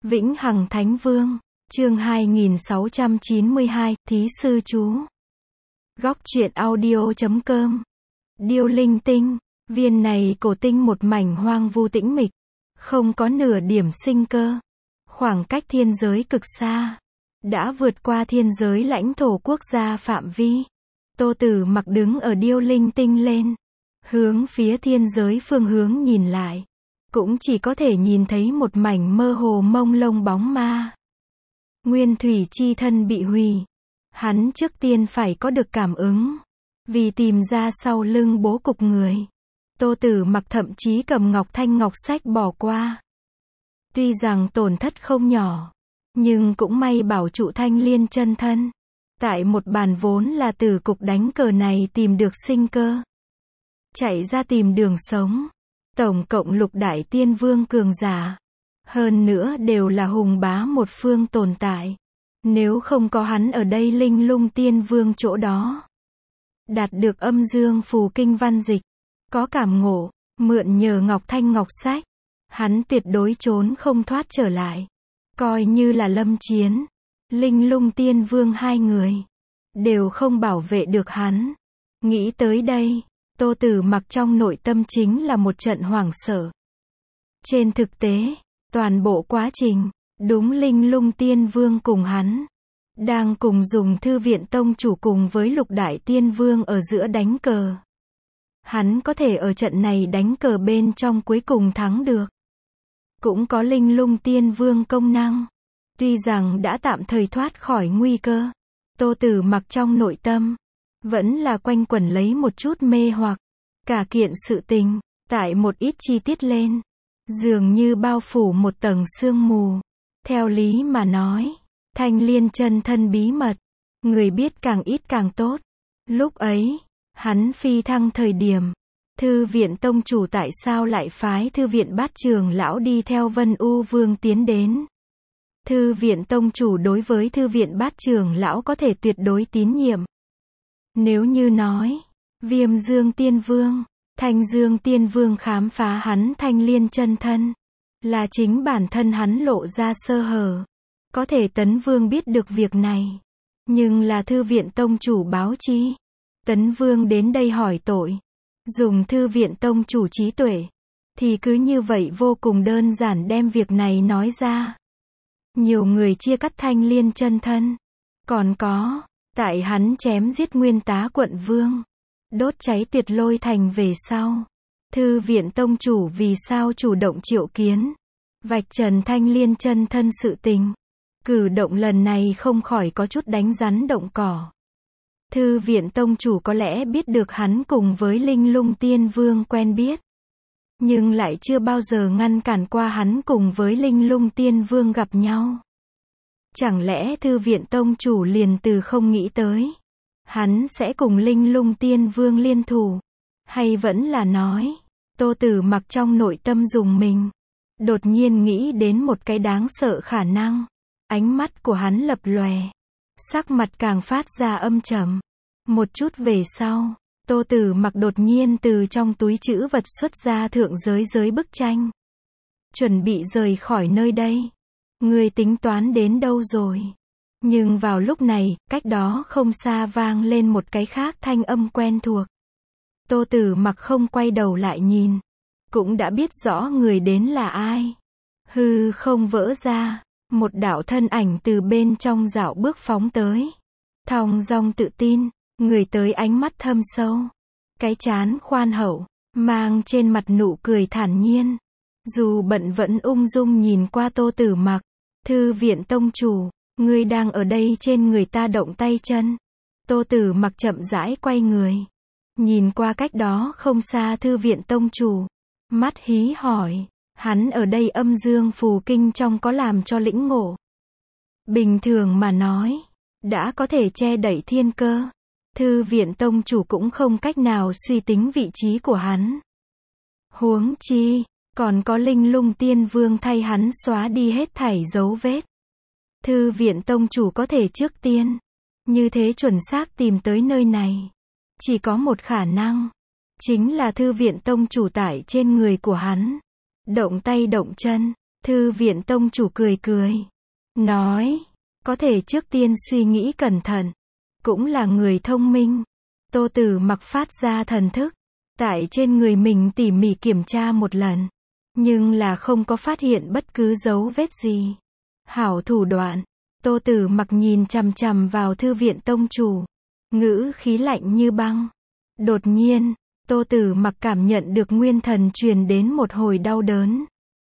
Vĩnh Hằng Thánh Vương, chương 2692, Thí Sư Chú. Góc truyện audio.com. Điêu linh tinh, viên này cổ tinh một mảnh hoang vu tĩnh mịch, không có nửa điểm sinh cơ. Khoảng cách thiên giới cực xa, đã vượt qua thiên giới lãnh thổ quốc gia phạm vi. Tô Tử Mặc đứng ở điêu linh tinh lên, hướng phía thiên giới phương hướng nhìn lại, cũng chỉ có thể nhìn thấy một mảnh mơ hồ mông lung bóng ma. Nguyên thủy chi thân bị hủy. Hắn trước tiên phải có được cảm ứng, vì tìm ra sau lưng bố cục người. Tô Tử Mặc thậm chí cầm Ngọc Thanh Ngọc Sách bỏ qua. Tuy rằng tổn thất không nhỏ, nhưng cũng may bảo trụ Thanh Liên chân thân. Tại một bàn vốn là tử cục đánh cờ này tìm được sinh cơ. Chạy ra tìm đường sống. Tổng cộng 6 đại tiên vương cường giả. Hơn nữa đều là hùng bá một phương tồn tại. Nếu không có hắn ở đây linh lung tiên vương chỗ đó. Đạt được âm dương phù kinh văn dịch. Có cảm ngộ, mượn nhờ Ngọc Thanh Ngọc Sách. Hắn tuyệt đối trốn không thoát trở lại. Coi như là lâm chiến. Linh lung tiên vương hai người. Đều không bảo vệ được hắn. Nghĩ tới đây, Tô Tử Mặc trong nội tâm chính là một trận hoảng sợ. Trên thực tế, toàn bộ quá trình, đúng linh lung tiên vương cùng hắn. Đang cùng dùng thư viện tông chủ cùng với 6 đại tiên vương ở giữa đánh cờ. Hắn có thể ở trận này đánh cờ bên trong cuối cùng thắng được. Cũng có linh lung tiên vương công năng. Tuy rằng đã tạm thời thoát khỏi nguy cơ, Tô Tử Mặc trong nội tâm vẫn là quanh quẩn lấy một chút mê hoặc. Cả kiện sự tình, tại một ít chi tiết lên, dường như bao phủ một tầng sương mù. Theo lý mà nói, Thanh Liên chân thân bí mật, người biết càng ít càng tốt. Lúc ấy, hắn phi thăng thời điểm, thư viện tông chủ tại sao lại phái thư viện Bát Trường lão đi theo Vân U Vương tiến đến? Thư viện tông chủ đối với thư viện Bát Trường lão có thể tuyệt đối tín nhiệm. Nếu như nói, Viêm Dương Tiên Vương, Thanh Dương Tiên Vương khám phá hắn Thanh Liên chân thân, là chính bản thân hắn lộ ra sơ hở. Có thể Tấn Vương biết được việc này, nhưng là thư viện tông chủ báo chi. Tấn Vương đến đây hỏi tội, dùng thư viện tông chủ trí tuệ, thì cứ như vậy vô cùng đơn giản đem việc này nói ra. Nhiều người chia cắt Thanh Liên chân thân. Còn có, tại hắn chém giết Nguyên Tá quận vương, đốt cháy Tuyệt Lôi thành về sau, thư viện tông chủ vì sao chủ động triệu kiến, vạch trần Thanh Liên chân thân sự tình. Cử động lần này không khỏi có chút đánh rắn động cỏ. Thư viện tông chủ có lẽ biết được hắn cùng với linh lung tiên vương quen biết, nhưng lại chưa bao giờ ngăn cản qua hắn cùng với linh lung tiên vương gặp nhau. Chẳng lẽ thư viện tông chủ liền từ không nghĩ tới hắn sẽ cùng linh lung tiên vương liên thủ? Hay vẫn là nói, Tô Tử Mặc trong nội tâm dùng mình, đột nhiên nghĩ đến một cái đáng sợ khả năng. Ánh mắt của hắn lập lòe, sắc mặt càng phát ra âm trầm. Một chút về sau, Tô Tử Mặc đột nhiên từ trong túi trữ vật xuất ra thượng giới bức tranh. Chuẩn bị rời khỏi nơi đây. Ngươi tính toán đến đâu rồi? Nhưng vào lúc này, cách đó không xa vang lên một cái khác thanh âm quen thuộc. Tô Tử Mặc không quay đầu lại nhìn, cũng đã biết rõ người đến là ai. Hư không vỡ ra, một đạo thân ảnh từ bên trong dạo bước phóng tới. Thong dong tự tin, người tới ánh mắt thâm sâu, cái trán khoan hậu, mang trên mặt nụ cười thản nhiên. Dù bận vẫn ung dung nhìn qua Tô Tử Mặc. Thư viện tông chủ, ngươi đang ở đây trên người ta động tay chân. Tô Tử Mặc chậm rãi quay người, nhìn qua cách đó không xa thư viện tông chủ, mắt hí hỏi, hắn ở đây âm dương phù kinh trong có làm cho lĩnh ngộ. Bình thường mà nói, đã có thể che đậy thiên cơ, thư viện tông chủ cũng không cách nào suy tính vị trí của hắn. Huống chi, còn có linh lung tiên vương thay hắn xóa đi hết thảy dấu vết. Thư viện tông chủ có thể trước tiên, như thế chuẩn xác tìm tới nơi này. Chỉ có một khả năng, chính là thư viện tông chủ tại trên người của hắn. Động tay động chân, Thư viện tông chủ cười cười. Nói, có thể trước tiên suy nghĩ cẩn thận. Cũng là người thông minh. Tô Tử Mặc phát ra thần thức. Tại trên người mình tỉ mỉ kiểm tra một lần. Nhưng là không có phát hiện bất cứ dấu vết gì. Hảo thủ đoạn. Tô Tử Mặc nhìn chằm chằm vào thư viện tông chủ. Ngữ khí lạnh như băng. Đột nhiên, Tô Tử Mặc cảm nhận được nguyên thần truyền đến một hồi đau đớn.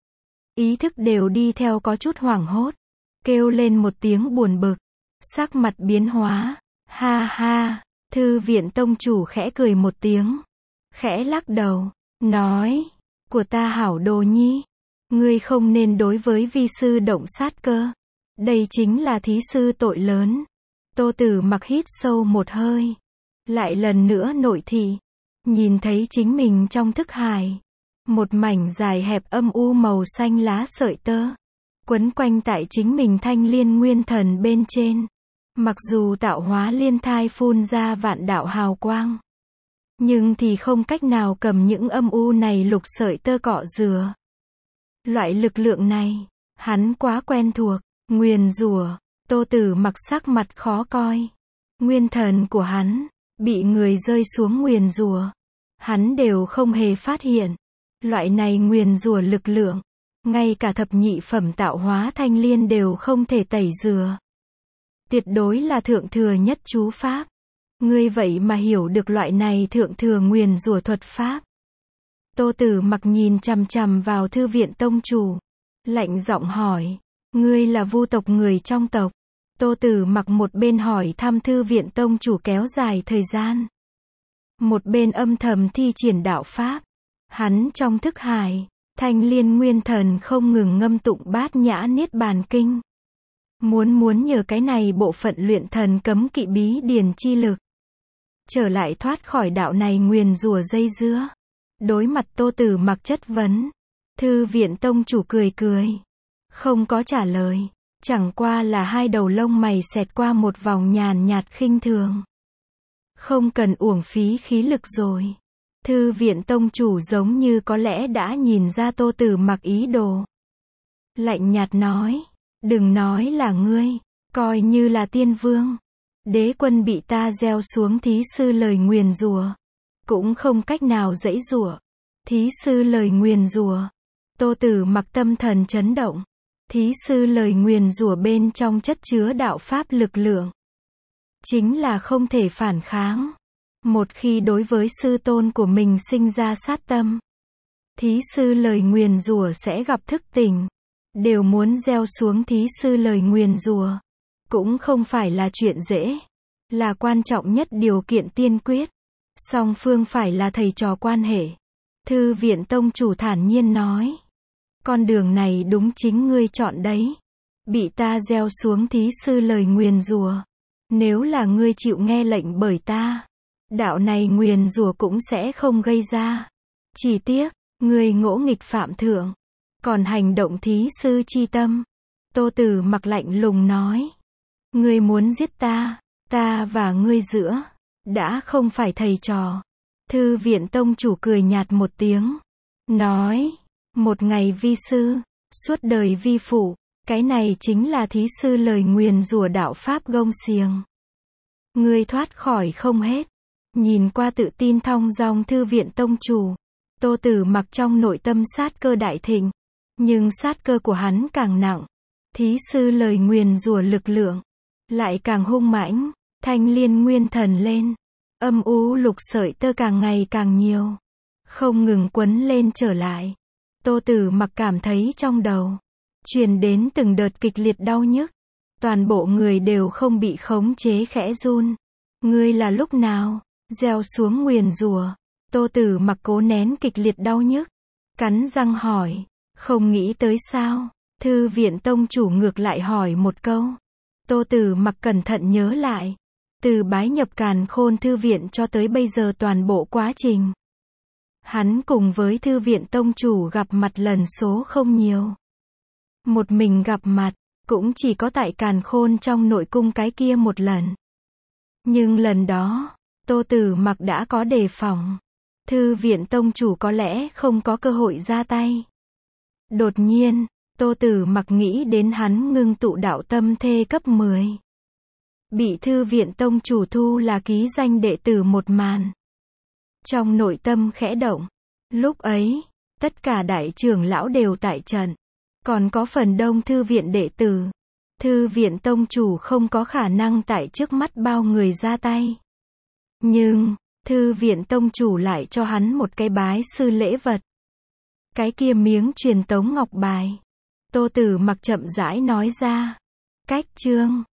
Ý thức đều đi theo có chút hoảng hốt. Kêu lên một tiếng buồn bực. Sắc mặt biến hóa. Ha ha, thư viện tông chủ khẽ cười một tiếng. Khẽ lắc đầu. Nói, của ta hảo đồ nhi. Ngươi không nên đối với vi sư động sát cơ. Đây chính là thí sư tội lớn. Tô Tử Mặc hít sâu một hơi. Lại lần nữa nội thị. Nhìn thấy chính mình trong thức hải. Một mảnh dài hẹp âm u màu xanh lá sợi tơ. Quấn quanh tại chính mình thanh liên nguyên thần bên trên. Mặc dù tạo hóa liên thai phun ra vạn đạo hào quang. Nhưng thì không cách nào cầm những âm u này lục sợi tơ cọ rửa. Loại lực lượng này, hắn quá quen thuộc. Nguyền rủa. Tô Tử Mặc sắc mặt khó coi. Nguyên thần của hắn bị người rơi xuống nguyền rủa. Hắn đều không hề phát hiện. Loại này nguyền rủa lực lượng, ngay cả thập nhị phẩm tạo hóa thanh liên đều không thể tẩy rửa. Tuyệt đối là thượng thừa nhất chú pháp. Ngươi vậy mà hiểu được loại này thượng thừa nguyền rủa thuật pháp. Tô Tử Mặc nhìn chằm chằm vào thư viện tông chủ. Lạnh giọng hỏi. Ngươi là Vu tộc người trong tộc. Tô Tử Mặc một bên hỏi thăm thư viện tông chủ kéo dài thời gian. Một bên âm thầm thi triển đạo pháp. Hắn trong thức hải, thanh liên nguyên thần không ngừng ngâm tụng bát nhã niết bàn kinh. Muốn nhờ cái này bộ phận luyện thần cấm kỵ bí điển chi lực. Trở lại thoát khỏi đạo này nguyền rủa dây dưa. Đối mặt Tô Tử Mặc chất vấn. Thư viện tông chủ cười cười. Không có trả lời. Chẳng qua là hai đầu lông mày xẹt qua một vòng nhàn nhạt khinh thường. Không cần uổng phí khí lực rồi. Thư viện tông chủ giống như có lẽ đã nhìn ra Tô Tử Mặc ý đồ. Lạnh nhạt nói. Đừng nói là ngươi. Coi như là tiên vương. Đế quân bị ta gieo xuống thí sư lời nguyền rủa. Cũng không cách nào giãy giụa. Thí sư lời nguyền rủa. Tô Tử Mặc tâm thần chấn động. Thí sư lời nguyền rủa bên trong chất chứa đạo pháp lực lượng. Chính là không thể phản kháng. Một khi đối với sư tôn của mình sinh ra sát tâm. Thí sư lời nguyền rủa sẽ gặp thức tỉnh. Đều muốn gieo xuống thí sư lời nguyền rủa. Cũng không phải là chuyện dễ. Là quan trọng nhất điều kiện tiên quyết. Song phương phải là thầy trò quan hệ. Thư viện tông chủ thản nhiên nói. Con đường này đúng chính ngươi chọn đấy. Bị ta gieo xuống thí sư lời nguyền rủa. Nếu là ngươi chịu nghe lệnh bởi ta. Đạo này nguyền rủa cũng sẽ không gây ra. Chỉ tiếc, ngươi ngỗ nghịch phạm thượng. Còn hành động thí sư chi tâm. Tô Tử Mặc lạnh lùng nói. Ngươi muốn giết ta. Ta và ngươi giữa. Đã không phải thầy trò. Thư viện tông chủ cười nhạt một tiếng. Nói. Một ngày vi sư. Suốt đời vi phụ. Cái này chính là thí sư lời nguyền rủa đạo pháp gông xiềng. Ngươi thoát khỏi không hết. Nhìn qua tự tin thong dong thư viện tông chủ. Tô Tử Mặc trong nội tâm sát cơ đại thịnh. Nhưng sát cơ của hắn càng nặng. Thí sư lời nguyền rủa lực lượng. Lại càng hung mãnh. Thanh liên nguyên thần lên. Âm u lục sợi tơ càng ngày càng nhiều. Không ngừng quấn lên trở lại. Tô Tử Mặc cảm thấy trong đầu. Truyền đến từng đợt kịch liệt đau nhức. Toàn bộ người đều không bị khống chế khẽ run. Ngươi là lúc nào? Gieo xuống nguyền rủa. Tô Tử Mặc cố nén kịch liệt đau nhức. Cắn răng hỏi. Không nghĩ tới sao? Thư viện tông chủ ngược lại hỏi một câu. Tô Tử Mặc cẩn thận nhớ lại. Từ bái nhập Càn Khôn thư viện cho tới bây giờ toàn bộ quá trình. Hắn cùng với thư viện tông chủ gặp mặt lần số không nhiều. Một mình gặp mặt, cũng chỉ có tại Càn Khôn trong nội cung cái kia một lần. Nhưng lần đó, Tô Tử Mặc đã có đề phòng. Thư viện tông chủ có lẽ không có cơ hội ra tay. Đột nhiên, Tô Tử Mặc nghĩ đến hắn ngưng tụ đạo tâm thê cấp 10. Bị thư viện tông chủ thu là ký danh đệ tử một màn. Trong nội tâm khẽ động. Lúc ấy, tất cả đại trưởng lão đều tại trận. Còn có phần đông thư viện đệ tử. Thư viện tông chủ không có khả năng tại trước mắt bao người ra tay. Nhưng, thư viện tông chủ lại cho hắn một cái bái sư lễ vật. Cái kia miếng truyền tống ngọc bài. Tô Tử Mặc chậm rãi nói ra. Cách chương